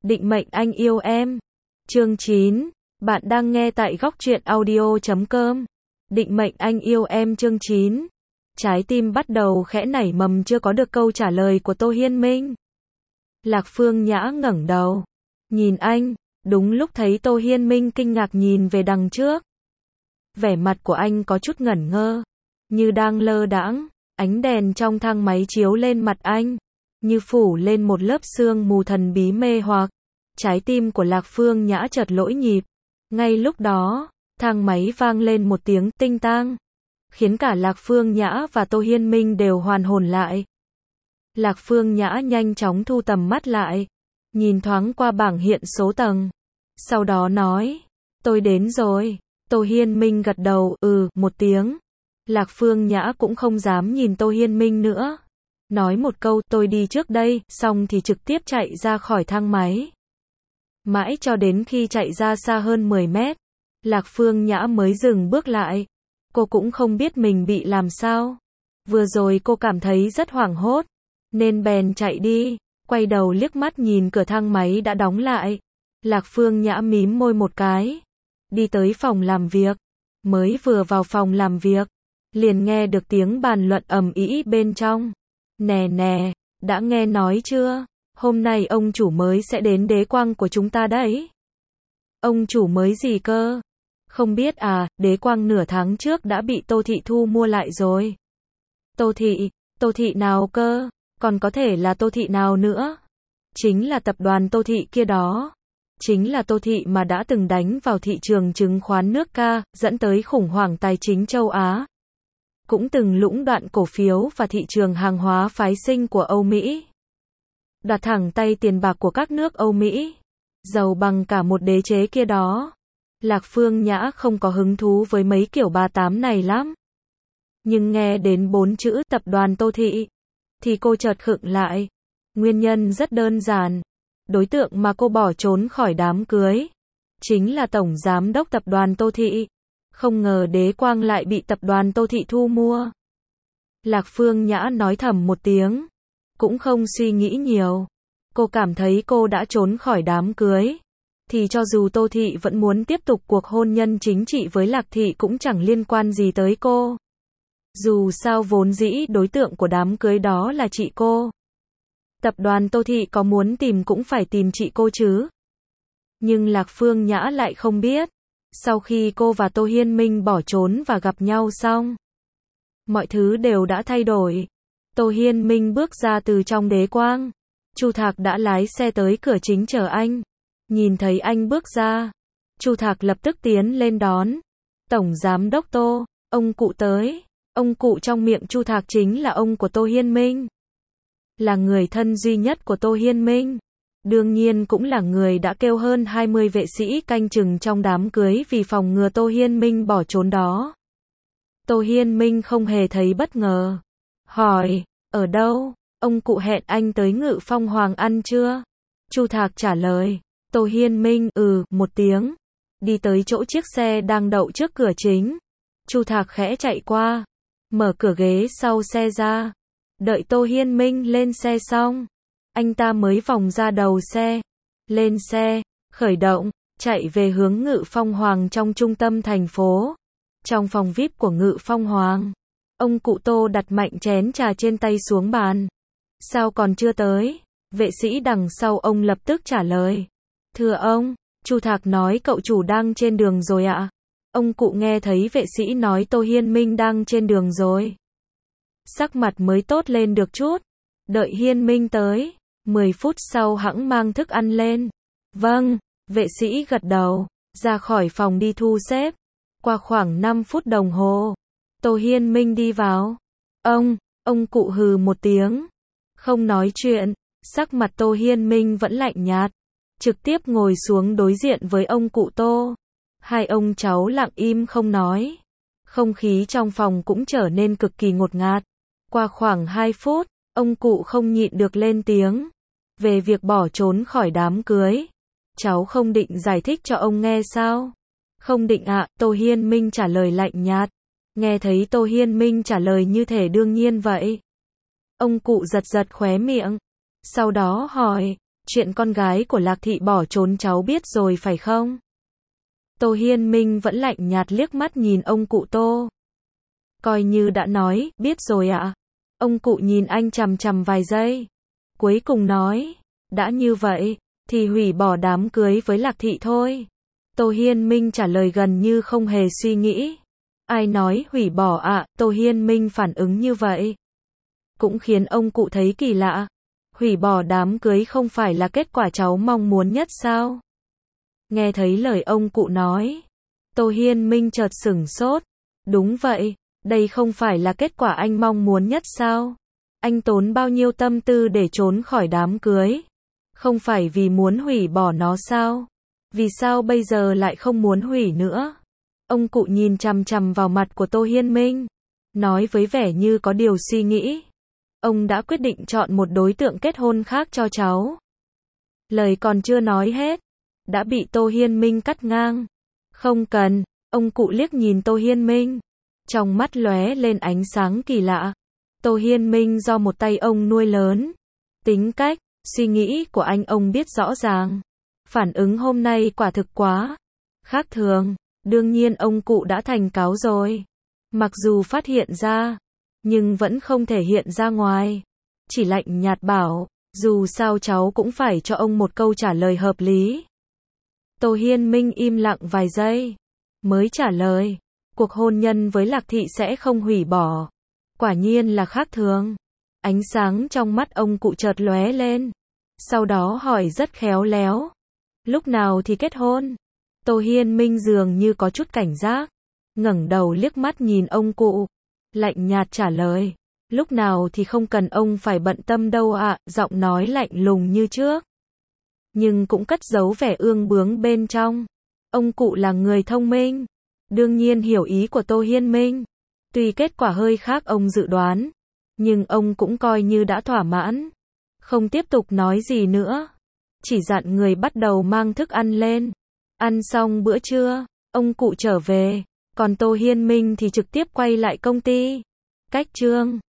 Định mệnh anh yêu em. Chương 9. Bạn đang nghe tại góc truyện audio.com. Định mệnh anh yêu em chương 9. Trái tim bắt đầu khẽ nảy mầm chưa có được câu trả lời của Tô Hiên Minh. Lạc Phương Nhã ngẩng đầu, nhìn anh, đúng lúc thấy Tô Hiên Minh kinh ngạc nhìn về đằng trước. Vẻ mặt của anh có chút ngẩn ngơ, như đang lơ đãng, ánh đèn trong thang máy chiếu lên mặt anh, như phủ lên một lớp sương mù thần bí mê hoặc. Trái tim của Lạc Phương Nhã chợt lỗi nhịp. Ngay lúc đó, thang máy vang lên một tiếng tinh tang, khiến cả Lạc Phương Nhã và Tô Hiên Minh đều hoàn hồn lại. Lạc Phương Nhã nhanh chóng thu tầm mắt lại, nhìn thoáng qua bảng hiện số tầng, sau đó nói, tôi đến rồi. Tô Hiên Minh gật đầu, một tiếng. Lạc Phương Nhã cũng không dám nhìn Tô Hiên Minh nữa, nói một câu, tôi đi trước đây, xong thì trực tiếp chạy ra khỏi thang máy. Mãi cho đến khi chạy ra xa hơn 10 mét, Lạc Phương Nhã mới dừng bước lại. Cô cũng không biết mình bị làm sao. Vừa rồi cô cảm thấy rất hoảng hốt, nên bèn chạy đi, quay đầu liếc mắt nhìn cửa thang máy đã đóng lại. Lạc Phương Nhã mím môi một cái, đi tới phòng làm việc. Mới vừa vào phòng làm việc, liền nghe được tiếng bàn luận ầm ĩ bên trong. Nè nè, đã nghe nói chưa? Hôm nay ông chủ mới sẽ đến Đế Quang của chúng ta đấy. Ông chủ mới gì cơ? Không biết à, Đế Quang nửa tháng trước đã bị Tô Thị thu mua lại rồi. Tô Thị nào cơ? Còn có thể là Tô Thị nào nữa? Chính là tập đoàn Tô Thị kia đó. Chính là Tô Thị mà đã từng đánh vào thị trường chứng khoán nước Ca, dẫn tới khủng hoảng tài chính châu Á. Cũng từng lũng đoạn cổ phiếu và thị trường hàng hóa phái sinh của Âu Mỹ. Đoạt thẳng tay tiền bạc của các nước Âu Mỹ, giàu bằng cả một đế chế kia đó. Lạc Phương Nhã không có hứng thú với mấy kiểu bà tám này lắm. Nhưng nghe đến 4 chữ tập đoàn Tô Thị, thì cô chợt khựng lại. Nguyên nhân rất đơn giản. Đối tượng mà cô bỏ trốn khỏi đám cưới chính là tổng giám đốc tập đoàn Tô Thị. Không ngờ Đế Quang lại bị tập đoàn Tô Thị thu mua. Lạc Phương Nhã nói thầm một tiếng, cũng không suy nghĩ nhiều. Cô cảm thấy cô đã trốn khỏi đám cưới, thì cho dù Tô Thị vẫn muốn tiếp tục cuộc hôn nhân chính trị với Lạc Thị cũng chẳng liên quan gì tới cô. Dù sao vốn dĩ đối tượng của đám cưới đó là chị cô. Tập đoàn Tô Thị có muốn tìm cũng phải tìm chị cô chứ. Nhưng Lạc Phương Nhã lại không biết, sau khi cô và Tô Hiên Minh bỏ trốn và gặp nhau xong, mọi thứ đều đã thay đổi. Tô Hiên Minh bước ra từ trong Đế Quang. Chu Thạc đã lái xe tới cửa chính chờ anh. Nhìn thấy anh bước ra, Chu Thạc lập tức tiến lên đón. Tổng giám đốc Tô, ông cụ tới. Ông cụ trong miệng Chu Thạc chính là ông của Tô Hiên Minh. Là người thân duy nhất của Tô Hiên Minh. Đương nhiên cũng là người đã kêu hơn 20 vệ sĩ canh chừng trong đám cưới vì phòng ngừa Tô Hiên Minh bỏ trốn đó. Tô Hiên Minh không hề thấy bất ngờ. Hỏi, ở đâu? Ông cụ hẹn anh tới Ngự Phong Hoàng ăn chưa? Chu Thạc trả lời. Tô Hiên Minh, một tiếng. Đi tới chỗ chiếc xe đang đậu trước cửa chính. Chu Thạc khẽ chạy qua, mở cửa ghế sau xe ra. Đợi Tô Hiên Minh lên xe xong, anh ta mới vòng ra đầu xe. Lên xe, khởi động, chạy về hướng Ngự Phong Hoàng trong trung tâm thành phố. Trong phòng VIP của Ngự Phong Hoàng, ông cụ Tô đặt mạnh chén trà trên tay xuống bàn. Sao còn chưa tới? Vệ sĩ đằng sau ông lập tức trả lời. Thưa ông, Chu Thạc nói cậu chủ đang trên đường rồi ạ. Ông cụ nghe thấy vệ sĩ nói Tô Hiên Minh đang trên đường rồi. Sắc mặt mới tốt lên được chút. Đợi Hiên Minh tới, 10 phút sau hẵng mang thức ăn lên. Vâng, vệ sĩ gật đầu, ra khỏi phòng đi thu xếp. Qua khoảng 5 phút đồng hồ, Tô Hiên Minh đi vào. Ông cụ hừ một tiếng, không nói chuyện. Sắc mặt Tô Hiên Minh vẫn lạnh nhạt, trực tiếp ngồi xuống đối diện với ông cụ Tô. Hai ông cháu lặng im không nói. Không khí trong phòng cũng trở nên cực kỳ ngột ngạt. Qua khoảng 2 phút, ông cụ không nhịn được lên tiếng. Về việc bỏ trốn khỏi đám cưới, cháu không định giải thích cho ông nghe sao? Không định ạ, Tô Hiên Minh trả lời lạnh nhạt. Nghe thấy Tô Hiên Minh trả lời như thể đương nhiên vậy. Ông cụ giật giật khóe miệng. Sau đó hỏi, chuyện con gái của Lạc Thị bỏ trốn cháu biết rồi phải không? Tô Hiên Minh vẫn lạnh nhạt liếc mắt nhìn ông cụ Tô. Coi như đã nói, biết rồi ạ. Ông cụ nhìn anh chằm chằm vài giây. Cuối cùng nói, đã như vậy, thì hủy bỏ đám cưới với Lạc Thị thôi. Tô Hiên Minh trả lời gần như không hề suy nghĩ. Ai nói hủy bỏ ạ? Tô Hiên Minh phản ứng như vậy cũng khiến ông cụ thấy kỳ lạ. Hủy bỏ đám cưới không phải là kết quả cháu mong muốn nhất sao? Nghe thấy lời ông cụ nói, Tô Hiên Minh chợt sửng sốt. Đúng vậy, đây không phải là kết quả anh mong muốn nhất sao? Anh tốn bao nhiêu tâm tư để trốn khỏi đám cưới? Không phải vì muốn hủy bỏ nó sao? Vì sao bây giờ lại không muốn hủy nữa? Ông cụ nhìn chằm chằm vào mặt của Tô Hiên Minh, nói với vẻ như có điều suy nghĩ. Ông đã quyết định chọn một đối tượng kết hôn khác cho cháu. Lời còn chưa nói hết, đã bị Tô Hiên Minh cắt ngang. Không cần, ông cụ liếc nhìn Tô Hiên Minh, trong mắt lóe lên ánh sáng kỳ lạ. Tô Hiên Minh do một tay ông nuôi lớn. Tính cách, suy nghĩ của anh ông biết rõ ràng. Phản ứng hôm nay quả thực quá khác thường. Đương nhiên ông cụ đã thành cáo rồi. Mặc dù phát hiện ra, nhưng vẫn không thể hiện ra ngoài. Chỉ lạnh nhạt bảo, dù sao cháu cũng phải cho ông một câu trả lời hợp lý. Tô Hiên Minh im lặng vài giây, mới trả lời, cuộc hôn nhân với Lạc Thị sẽ không hủy bỏ. Quả nhiên là khác thường. Ánh sáng trong mắt ông cụ chợt lóe lên. Sau đó hỏi rất khéo léo. Lúc nào thì kết hôn? Tô Hiên Minh dường như có chút cảnh giác, ngẩng đầu liếc mắt nhìn ông cụ, lạnh nhạt trả lời, lúc nào thì không cần ông phải bận tâm đâu ạ, giọng nói lạnh lùng như trước, nhưng cũng cất giấu vẻ ương bướng bên trong. Ông cụ là người thông minh, đương nhiên hiểu ý của Tô Hiên Minh. Tuy kết quả hơi khác ông dự đoán, nhưng ông cũng coi như đã thỏa mãn, không tiếp tục nói gì nữa, chỉ dặn người bắt đầu mang thức ăn lên. Ăn xong bữa trưa, ông cụ trở về, còn Tô Hiên Minh thì trực tiếp quay lại công ty. Cách chương